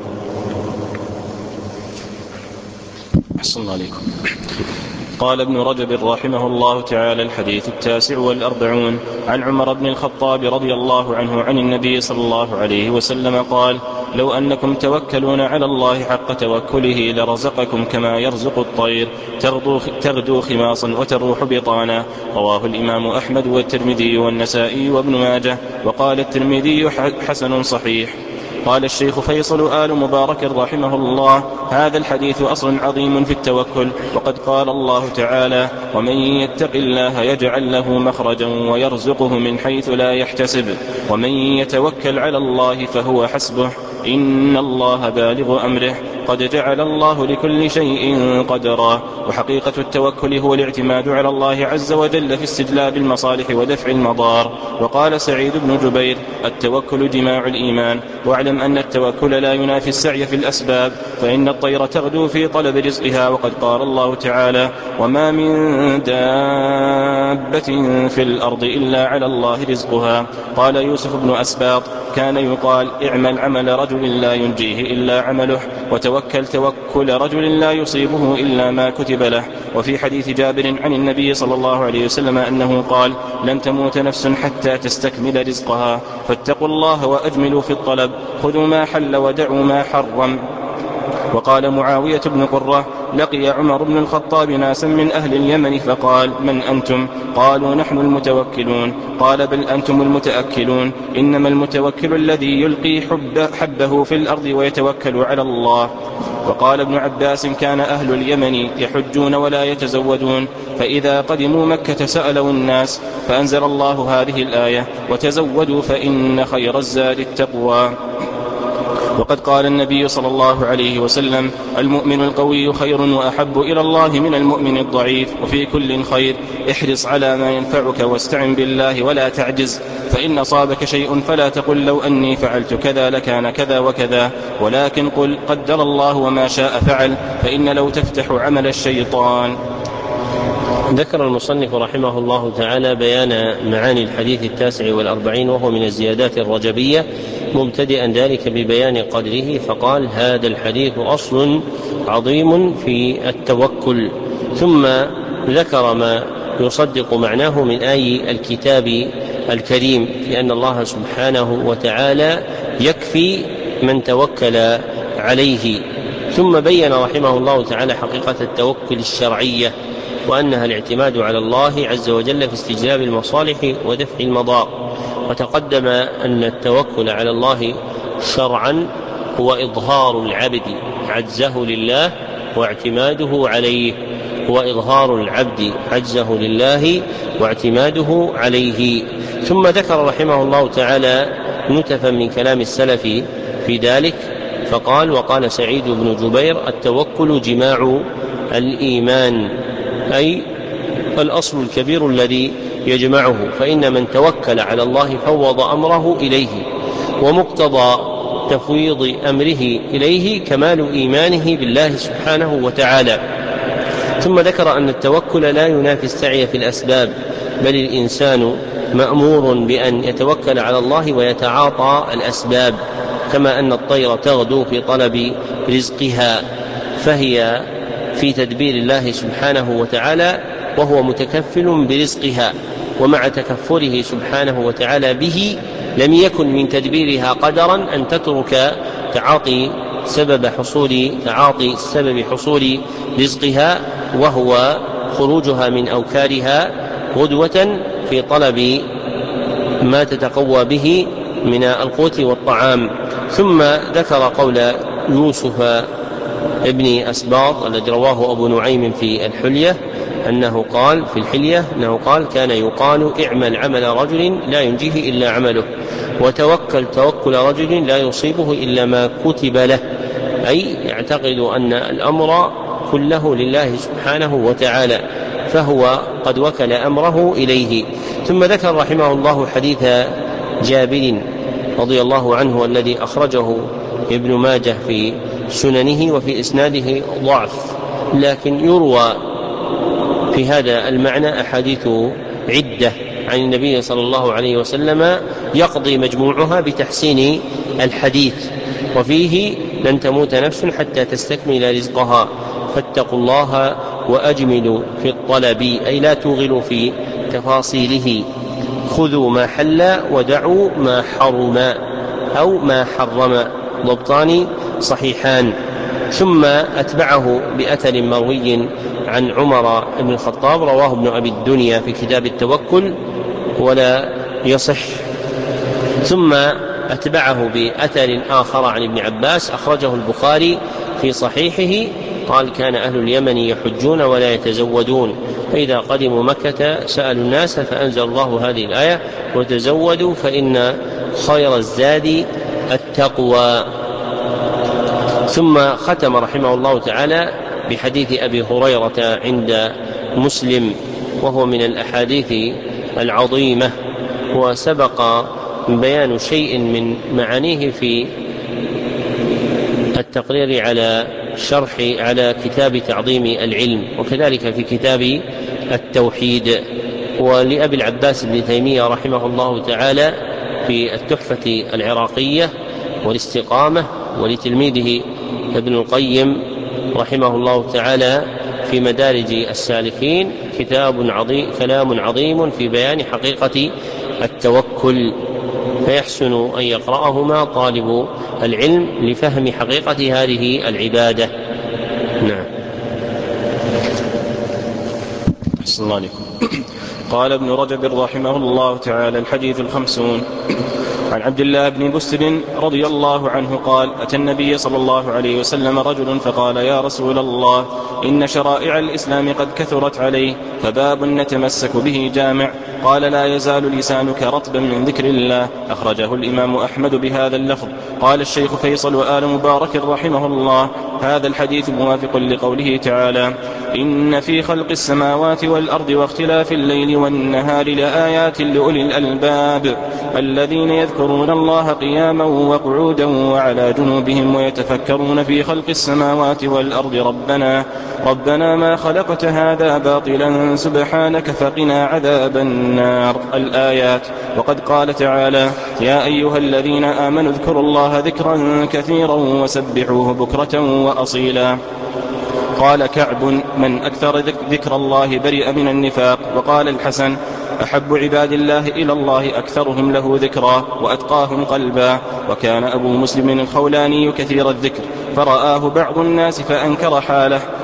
أحسن الله عليكم. قال ابن رجب رحمه الله تعالى: الحديث التاسع والأربعون عن عمر بن الخطاب رضي الله عنه عن النبي صلى الله عليه وسلم قال: لو أنكم توكلون على الله حق توكله لرزقكم كما يرزق الطير تغدو خماصا وتروح بطانا. رواه الإمام أحمد والترمذي والنسائي وابن ماجه، وقال الترمذي حسن صحيح. قال الشيخ فيصل آل مبارك رحمه الله: هذا الحديث أصل عظيم في التوكل، وقد قال الله تعالى: ومن يتق الله يجعل له مخرجا ويرزقه من حيث لا يحتسب، ومن يتوكل على الله فهو حسبه، إن الله بالغ أمره، قد جعل الله لكل شيء قدرا. وحقيقة التوكل هو الاعتماد على الله عز وجل في استجلاب المصالح ودفع المضار. وقال سعيد بن جبير: التوكل جماع الإيمان. واعلم أن التوكل لا ينافي السعي في الأسباب، فإن الطير تغدو في طلب رزقها، وقد قال الله تعالى: وما من دابة في الأرض إلا على الله رزقها. قال يوسف بن أسباط: كان يقال: اعمل عمل رجل لا ينجيه إلا عمله، وتوكل توكل رجل لا يصيبه إلا ما كتب له. وفي حديث جابر عن النبي صلى الله عليه وسلم أنه قال: لن تموت نفس حتى تستكمل رزقها، فاتقوا الله وأجملوا في الطلب، خذوا ما حل ودعوا ما حرم. وقال معاوية بن قرة: لقي عمر بن الخطاب ناسا من أهل اليمن فقال: من أنتم؟ قالوا: نحن المتوكلون. قال: بل أنتم المتأكلون، إنما المتوكل الذي يلقي حب حبه في الأرض ويتوكل على الله. وقال ابن عباس: كان أهل اليمن يحجون ولا يتزودون، فإذا قدموا مكة سألوا الناس، فأنزل الله هذه الآية: وتزودوا فإن خير الزاد التقوى. وقد قال النبي صلى الله عليه وسلم: المؤمن القوي خير وأحب إلى الله من المؤمن الضعيف، وفي كل خير، احرص على ما ينفعك واستعن بالله ولا تعجز، فإن أصابك شيء فلا تقل لو أني فعلت كذا لكان كذا وكذا، ولكن قل قدر الله وما شاء فعل، فإن لو تفتح عمل الشيطان. ذكر المصنف رحمه الله تعالى بيان معاني الحديث التاسع والأربعين، وهو من الزيادات الرجبية، مبتدئا ذلك ببيان قدره، فقال: هذا الحديث أصل عظيم في التوكل. ثم ذكر ما يصدق معناه من آي الكتاب الكريم في أن الله سبحانه وتعالى يكفي من توكل عليه. ثم بين رحمه الله تعالى حقيقة التوكل الشرعية، وأنها الاعتماد على الله عز وجل في استجلاب المصالح ودفع المضار. وتقدم أن التوكل على الله شرعا هو إظهار العبد عجزه لله واعتماده عليه، هو إظهار العبد عجزه لله واعتماده عليه. ثم ذكر رحمه الله تعالى نتفا من كلام السلف في ذلك، فقال: وقال سعيد بن جبير: التوكل جماع الإيمان، أي الأصل الكبير الذي يجمعه، فإن من توكل على الله فوض أمره إليه، ومقتضى تفويض أمره إليه كمال إيمانه بالله سبحانه وتعالى. ثم ذكر أن التوكل لا ينافي السعي في الأسباب، بل الإنسان مأمور بأن يتوكل على الله ويتعاطى الأسباب، كما أن الطير تغدو في طلب رزقها، فهي في تدبير الله سبحانه وتعالى وهو متكفل برزقها، ومع تكفله سبحانه وتعالى به لم يكن من تدبيرها قدرا أن تترك تعاطي سبب حصول تعاطي سبب حصول رزقها، وهو خروجها من أوكارها غدوة في طلب ما تتقوى به من القوت والطعام. ثم ذكر قول يوسف ابن أسباط الذي رواه أبو نعيم في الحلية أنه قال في الحلية أنه قال: كان يقال اعمل عمل رجل لا ينجيه إلا عمله، وتوكل توكل رجل لا يصيبه إلا ما كتب له، أي يعتقد أن الأمر كله لله سبحانه وتعالى، فهو قد وكل أمره إليه. ثم ذكر رحمه الله حديث جابر رضي الله عنه الذي أخرجه ابن ماجه في سننه، وفي إسناده ضعف، لكن يروى في هذا المعنى أحاديث عدة عن النبي صلى الله عليه وسلم يقضي مجموعها بتحسين الحديث، وفيه: لن تموت نفس حتى تستكمل رزقها، فاتقوا الله وأجملوا في الطلب، أي لا توغلوا في تفاصيله، خذوا ما حل ودعوا ما حرم أو ما حرم، ضبطان صحيحان. ثم أتبعه بأثر مروي عن عمر بن الخطاب رواه ابن أبي الدنيا في كتاب التوكل ولا يصح. ثم أتبعه بأثر آخر عن ابن عباس أخرجه البخاري في صحيحه، قال: كان أهل اليمن يحجون ولا يتزودون، فإذا قدموا مكة سألوا الناس، فأنزل الله هذه الآية: وتزودوا فإن خير الزاد التقوى. ثم ختم رحمه الله تعالى بحديث أبي هريرة عند مسلم، وهو من الأحاديث العظيمة، وسبق بيان شيء من معانيه في التقرير على شرح على كتاب تعظيم العلم، وكذلك في كتاب التوحيد. ولأبي العباس بن تيمية رحمه الله تعالى في التحفة العراقية والاستقامة، ولتلميذه ابن القيم رحمه الله تعالى في مدارج السالكين كتاب عظيم كلام عظيم في بيان حقيقة التوكل، فيحسن أن يقرأهما طالب العلم لفهم حقيقة هذه العبادة. نعم. أحسن الله عليكم. قال ابن رجب رحمه الله تعالى: الحديث الخمسون. عن عبد الله بن بسر رضي الله عنه قال: أتى النبي صلى الله عليه وسلم رجل فقال: يا رسول الله، إن شرائع الإسلام قد كثرت عليه، فباب نتمسك به جامع. قال: لا يزال لسانك رطبا من ذكر الله. أخرجه الإمام أحمد بهذا اللفظ. قال الشيخ فيصل وآل مبارك رحمه الله: هذا الحديث موافق لقوله تعالى: إن في خلق السماوات والأرض واختلاف الليل والنهار لآيات لأولي الألباب الذين يذكرون الله قياما وقعودا وعلى جنوبهم ويتفكرون في خلق السماوات والأرض ربنا ربنا ما خلقت هذا باطلا سبحانك فقنا عذاب النار. الآيات. وقد قال تعالى: يا أيها الذين آمنوا اذكروا الله ذكرا كثيرا وسبحوه بكرة وأصيلا. قال كعب: من أكثر ذكر الله برئ من النفاق. وقال الحسن: أحب عباد الله إلى الله أكثرهم له ذكرا وأتقاهم قلبا. وكان أبو مسلم الخولاني كثير الذكر، فرآه بعض الناس فأنكر حاله،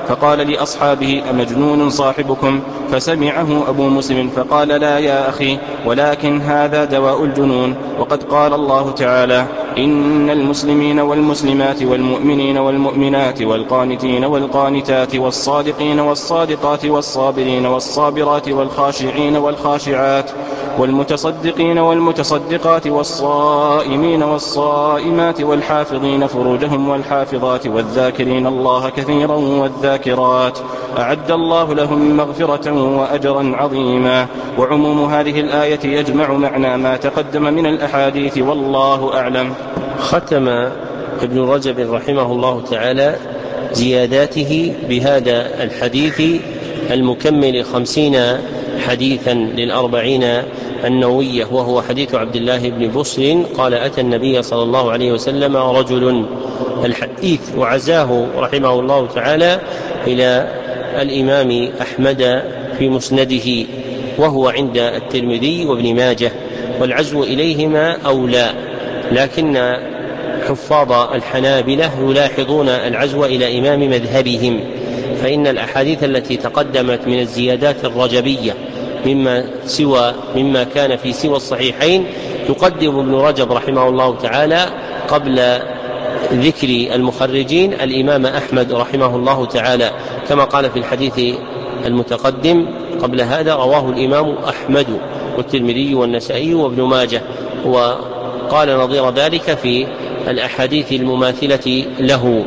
فقال لأصحابه: أمجنون صاحبكم؟ فسمعه أبو مسلم فقال: لا يا أخي، ولكن هذا دواء الجنون. وقد قال الله تعالى: إن المسلمين والمسلمات والمؤمنين والمؤمنات والقانتين والقانتات والصادقين والصادقات والصابرين والصابرات والخاشعين والخاشعات والمتصدقين والمتصدقات والصائمين والصائمات والحافظين فروجهم والحافظات والذاكرين الله كثيرا والذاكرات أعد الله لهم مغفرة وأجرا عظيما. وعموم هذه الآية يجمع معنى ما تقدم من الأحاديث، والله أعلم. ختم ابن رجب رحمه الله تعالى زياداته بهذا الحديث المكمل خمسين حديثا للأربعين النووية، وهو حديث عبد الله بن بصر قال: أتى النبي صلى الله عليه وسلم رجل. الحديث وعزاه رحمه الله تعالى إلى الإمام أحمد في مسنده، وهو عند الترمذي وابن ماجه، والعزو إليهما أولى، لكن حفاظ الحنابلة يلاحظون العزو إلى إمام مذهبهم، فإن الأحاديث التي تقدمت من الزيادات الرجبية مما سوى مما كان في سوى الصحيحين يقدم ابن رجب رحمه الله تعالى قبل ذكر المخرجين الإمام أحمد رحمه الله تعالى، كما قال في الحديث المتقدم قبل هذا: رواه الإمام أحمد والترمذي والنسائي وابن ماجه، وقال نظير ذلك في الأحاديث المماثلة له.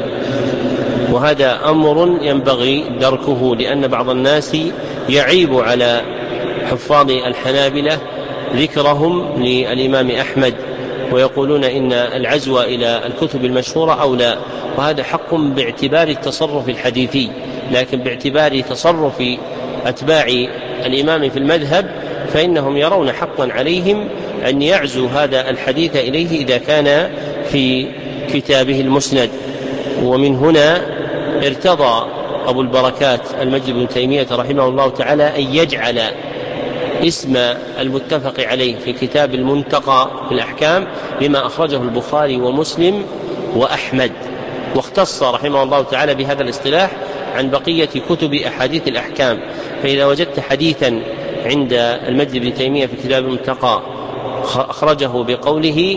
وهذا أمر ينبغي دركه، لأن بعض الناس يعيب على حفاظ الحنابلة ذكرهم للإمام أحمد، ويقولون إن العزو إلى الكتب المشهورة أولى، وهذا حق باعتبار التصرف الحديثي، لكن باعتبار تصرف أتباع الإمام في المذهب فإنهم يرون حقا عليهم أن يعزوا هذا الحديث إليه إذا كان في كتابه المسند. ومن هنا ارتضى أبو البركات المجد بن تيمية رحمه الله تعالى أن يجعل اسم المتفق عليه في كتاب المنتقى في الأحكام بما أخرجه البخاري ومسلم وأحمد، واختص رحمه الله تعالى بهذا الاصطلاح عن بقية كتب أحاديث الأحكام. فإذا وجدت حديثا عند المجد بن تيمية في كتاب المنتقى أخرجه بقوله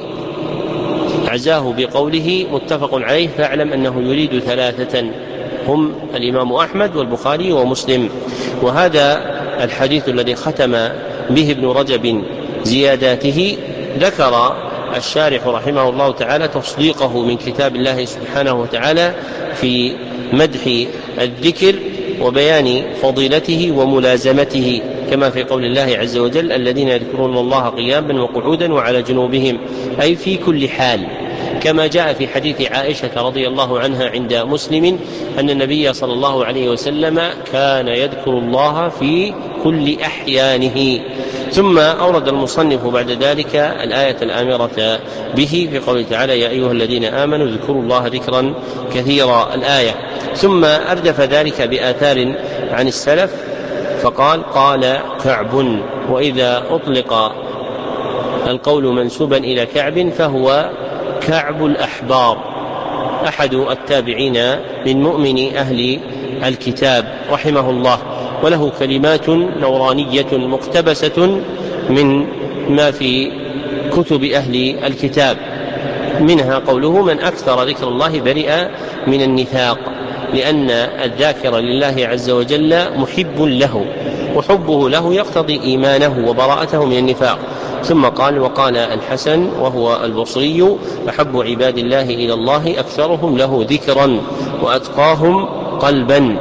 عزاه بقوله متفق عليه، فاعلم أنه يريد ثلاثة هم الإمام أحمد والبخاري ومسلم. وهذا الحديث الذي ختم به ابن رجب زياداته ذكر الشارح رحمه الله تعالى تصديقه من كتاب الله سبحانه وتعالى في مدح الذكر وبيان فضيلته وملازمته، كما في قول الله عز وجل: الذين يذكرون الله قياما وقعودا وعلى جنوبهم، أي في كل حال، كما جاء في حديث عائشة رضي الله عنها عند مسلم أن النبي صلى الله عليه وسلم كان يذكر الله في كل أحيانه. ثم أورد المصنف بعد ذلك الآية الآمرة به في قوله تعالى: يا أيها الذين آمنوا اذكروا الله ذكرا كثيرا، الآية. ثم أردف ذلك بآثار عن السلف فقال: قال كعب. وإذا أطلق القول منسوبا إلى كعب فهو كعب الأحبار، أحد التابعين من مؤمن أهل الكتاب رحمه الله، وله كلمات نورانية مقتبسة من ما في كتب أهل الكتاب، منها قوله: من أكثر ذكر الله برئ من النفاق، لأن الذاكر لله عز وجل محب له، وحبه له يقتضي إيمانه وبراءته من النفاق. ثم قال: وقال الحسن وهو البصري: أحب عباد الله إلى الله أكثرهم له ذكرا وأتقاهم قلبا.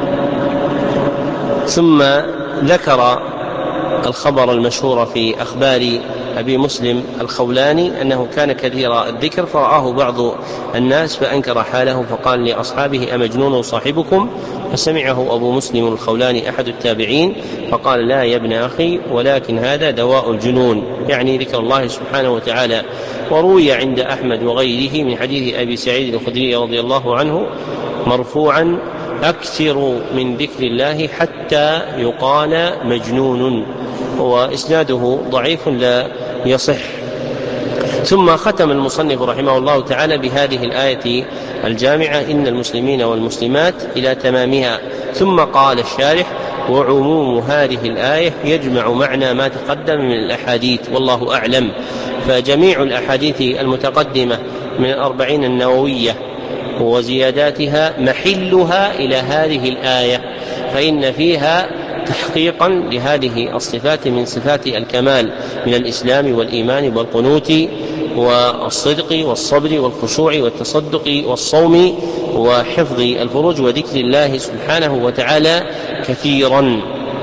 ثم ذكر الخبر المشهور في أخبار أبي مسلم الخولاني أنه كان كثير الذكر، فرآه بعض الناس فأنكر حاله فقال لأصحابه: أمجنون صاحبكم؟ فسمعه أبو مسلم الخولاني أحد التابعين فقال: لا يا ابن أخي، ولكن هذا دواء الجنون، يعني ذكر الله سبحانه وتعالى. وروي عند أحمد وغيره من حديث أبي سعيد الخدري رضي الله عنه مرفوعا: أكثر من ذكر الله حتى يقال مجنون، وإسناده ضعيف لا يصح. ثم ختم المصنف رحمه الله تعالى بهذه الآية الجامعة: إن المسلمين والمسلمات إلى تمامها. ثم قال الشارح: وعموم هذه الآية يجمع معنى ما تقدم من الأحاديث، والله أعلم. فجميع الأحاديث المتقدمة من الأربعين النووية وزياداتها محلها إلى هذه الآية، فإن فيها تحقيقا لهذه الصفات من صفات الكمال من الإسلام والإيمان والقنوت والصدق والصبر والخشوع والتصدق والصوم وحفظ الفروج وذكر الله سبحانه وتعالى كثيرا.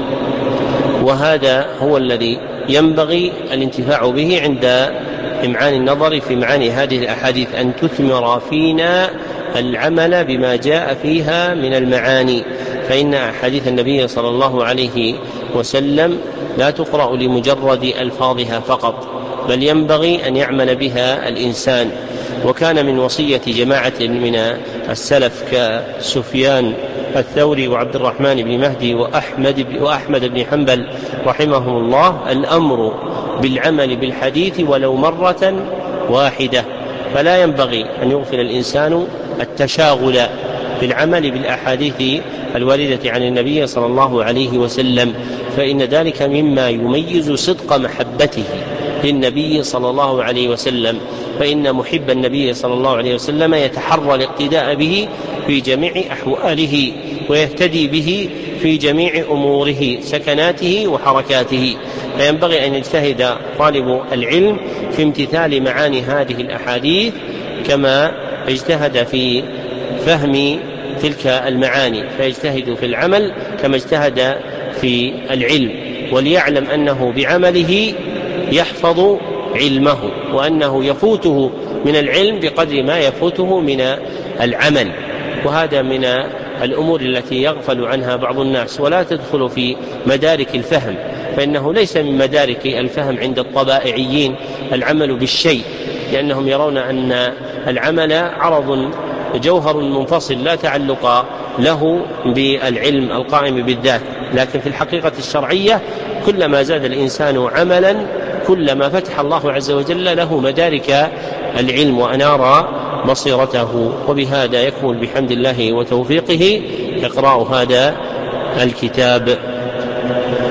وهذا هو الذي ينبغي الانتفاع به عند إمعان النظر في معاني هذه الأحاديث، أن تثمر فينا العمل بما جاء فيها من المعاني، فإن أحاديث النبي صلى الله عليه وسلم لا تقرأ لمجرد ألفاظها فقط، بل ينبغي أن يعمل بها الإنسان. وكان من وصية جماعة من السلف كسفيان الثوري وعبد الرحمن بن مهدي وأحمد, وأحمد بن حنبل رحمهم الله الأمر بالعمل بالحديث ولو مرة واحدة، فلا ينبغي أن يغفل الإنسان التشاغل بالعمل بالأحاديث الواردة عن النبي صلى الله عليه وسلم، فإن ذلك مما يميز صدق محبته للنبي صلى الله عليه وسلم، فإن محب النبي صلى الله عليه وسلم يتحرى الاقتداء به في جميع أحواله ويهتدي به في جميع أموره سكناته وحركاته، فينبغي أن يجتهد طالب العلم في امتثال معاني هذه الأحاديث كما اجتهد في فهم تلك المعاني، فيجتهد في العمل كما اجتهد في العلم، وليعلم أنه بعمله يحفظ علمه، وأنه يفوته من العلم بقدر ما يفوته من العمل. وهذا من الأمور التي يغفل عنها بعض الناس ولا تدخل في مدارك الفهم، فإنه ليس من مدارك الفهم عند الطبائعيين العمل بالشيء، لأنهم يرون أن العمل عرض جوهر منفصل لا تعلق له بالعلم القائم بالذات، لكن في الحقيقة الشرعية كلما زاد الإنسان عملا كلما فتح الله عز وجل له مدارك العلم وأنار بصيرته. وبهذا يكمل بحمد الله وتوفيقه إقراء هذا الكتاب.